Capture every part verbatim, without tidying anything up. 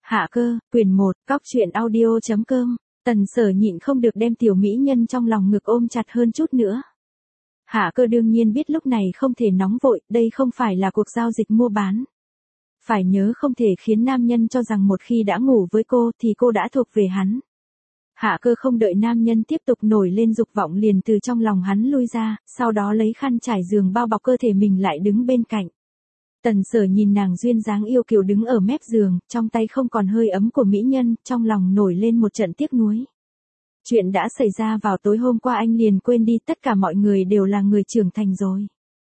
Hạ cơ, quyển một, cóc truyện audio chấm com. Tần Sở nhịn không được đem tiểu mỹ nhân trong lòng ngực ôm chặt hơn chút nữa. Hạ cơ đương nhiên biết lúc này không thể nóng vội, đây không phải là cuộc giao dịch mua bán. Phải nhớ không thể khiến nam nhân cho rằng một khi đã ngủ với cô thì cô đã thuộc về hắn. Hạ cơ không đợi nam nhân tiếp tục nổi lên dục vọng liền từ trong lòng hắn lui ra, sau đó lấy khăn trải giường bao bọc cơ thể mình lại đứng bên cạnh. Tần Sở nhìn nàng duyên dáng yêu kiều đứng ở mép giường, trong tay không còn hơi ấm của mỹ nhân, trong lòng nổi lên một trận tiếc nuối. Chuyện đã xảy ra vào tối hôm qua anh liền quên đi, tất cả mọi người đều là người trưởng thành rồi.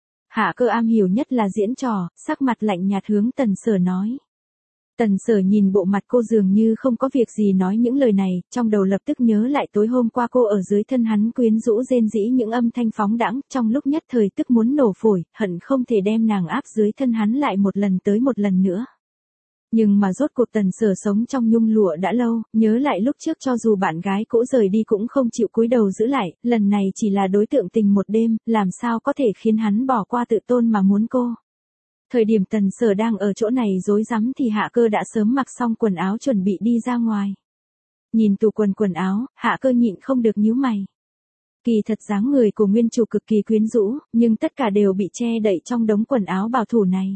Hạ cơ am hiểu nhất là diễn trò, sắc mặt lạnh nhạt hướng Tần Sở nói. Tần Sở nhìn bộ mặt cô dường như không có việc gì nói những lời này, trong đầu lập tức nhớ lại tối hôm qua cô ở dưới thân hắn quyến rũ rên rỉ những âm thanh phóng đãng, trong lúc nhất thời tức muốn nổ phổi, hận không thể đem nàng áp dưới thân hắn lại một lần tới một lần nữa. Nhưng mà rốt cuộc Tần Sở sống trong nhung lụa đã lâu, nhớ lại lúc trước cho dù bạn gái cũ rời đi cũng không chịu cúi đầu giữ lại, lần này chỉ là đối tượng tình một đêm, làm sao có thể khiến hắn bỏ qua tự tôn mà muốn cô. Thời điểm Tần Sở đang ở chỗ này rối rắm thì Hạ cơ đã sớm mặc xong quần áo chuẩn bị đi ra ngoài. Nhìn tủ quần quần áo, Hạ cơ nhịn không được nhíu mày. Kỳ thật dáng người của nguyên chủ cực kỳ quyến rũ, nhưng tất cả đều bị che đậy trong đống quần áo bảo thủ này.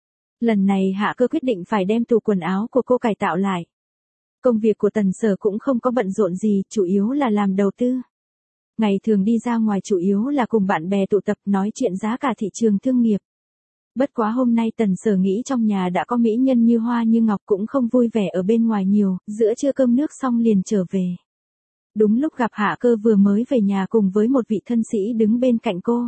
Lần này Hạ cơ quyết định phải đem tủ quần áo của cô cải tạo lại. Công việc của Tần Sở cũng không có bận rộn gì, chủ yếu là làm đầu tư. Ngày thường đi ra ngoài chủ yếu là cùng bạn bè tụ tập nói chuyện giá cả thị trường thương nghiệp. Bất quá hôm nay Tần Sở nghĩ trong nhà đã có mỹ nhân như hoa như ngọc cũng không vui vẻ ở bên ngoài nhiều, giữa trưa cơm nước xong liền trở về. Đúng lúc gặp Hạ cơ vừa mới về nhà cùng với một vị thân sĩ đứng bên cạnh cô.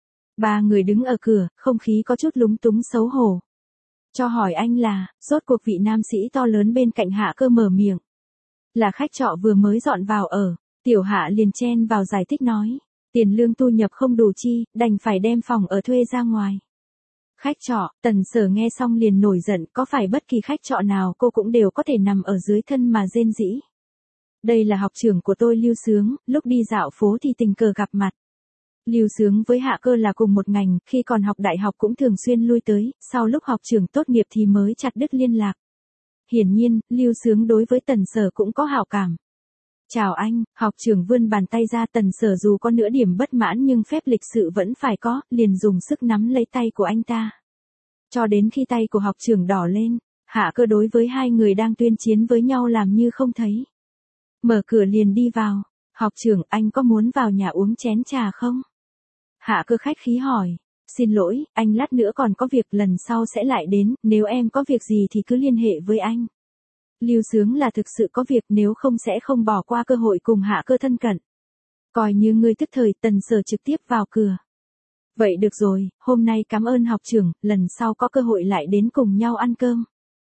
Ba người đứng ở cửa, không khí có chút lúng túng xấu hổ. Cho hỏi anh là, rốt cuộc vị nam sĩ to lớn bên cạnh Hạ cơ mở miệng. Là khách trọ vừa mới dọn vào ở, tiểu Hạ liền chen vào giải thích nói. Tiền lương thu nhập không đủ chi, đành phải đem phòng ở thuê ra ngoài. Khách trọ, Tần Sở nghe xong liền nổi giận, có phải bất kỳ khách trọ nào cô cũng đều có thể nằm ở dưới thân mà rên rỉ. Đây là học trưởng của tôi Lưu Sướng, lúc đi dạo phố thì tình cờ gặp mặt. Lưu Sướng với Hạ cơ là cùng một ngành, khi còn học đại học cũng thường xuyên lui tới, sau lúc học trường tốt nghiệp thì mới chặt đứt liên lạc. Hiển nhiên, Lưu Sướng đối với Tần Sở cũng có hảo cảm. Chào anh, học trưởng vươn bàn tay ra. Tần Sở dù có nửa điểm bất mãn nhưng phép lịch sự vẫn phải có, liền dùng sức nắm lấy tay của anh ta. Cho đến khi tay của học trưởng đỏ lên, Hạ cơ đối với hai người đang tuyên chiến với nhau làm như không thấy. Mở cửa liền đi vào, học trưởng anh có muốn vào nhà uống chén trà không? Hạ cơ khách khí hỏi, xin lỗi, anh lát nữa còn có việc lần sau sẽ lại đến, nếu em có việc gì thì cứ liên hệ với anh. Lưu Sướng là thực sự có việc, nếu không sẽ không bỏ qua cơ hội cùng Hạ cơ thân cận. Coi như ngươi tức thời. Tần Sở trực tiếp vào cửa. Vậy được rồi, hôm nay cảm ơn học trưởng, lần sau có cơ hội lại đến cùng nhau ăn cơm.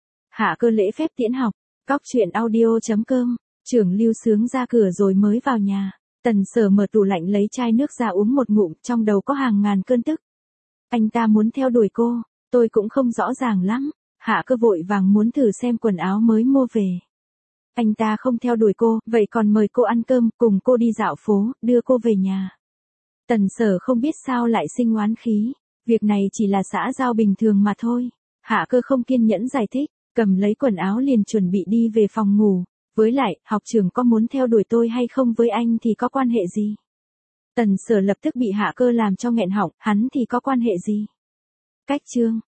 Hạ cơ lễ phép tiễn học, cóc truyện audio chấm com, trưởng Lưu Sướng ra cửa rồi mới vào nhà. Tần Sở mở tủ lạnh lấy chai nước ra uống một ngụm, trong đầu có hàng ngàn cơn tức. Anh ta muốn theo đuổi cô, tôi cũng không rõ ràng lắm. Hạ cơ vội vàng muốn thử xem quần áo mới mua về. Anh ta không theo đuổi cô, vậy còn mời cô ăn cơm, cùng cô đi dạo phố, đưa cô về nhà. Tần Sở không biết sao lại sinh oán khí, việc này chỉ là xã giao bình thường mà thôi. Hạ cơ không kiên nhẫn giải thích, cầm lấy quần áo liền chuẩn bị đi về phòng ngủ. Với lại, học trưởng có muốn theo đuổi tôi hay không với anh thì có quan hệ gì? Tần Sở lập tức bị Hạ cơ làm cho nghẹn họng, hắn thì có quan hệ gì? Cách chương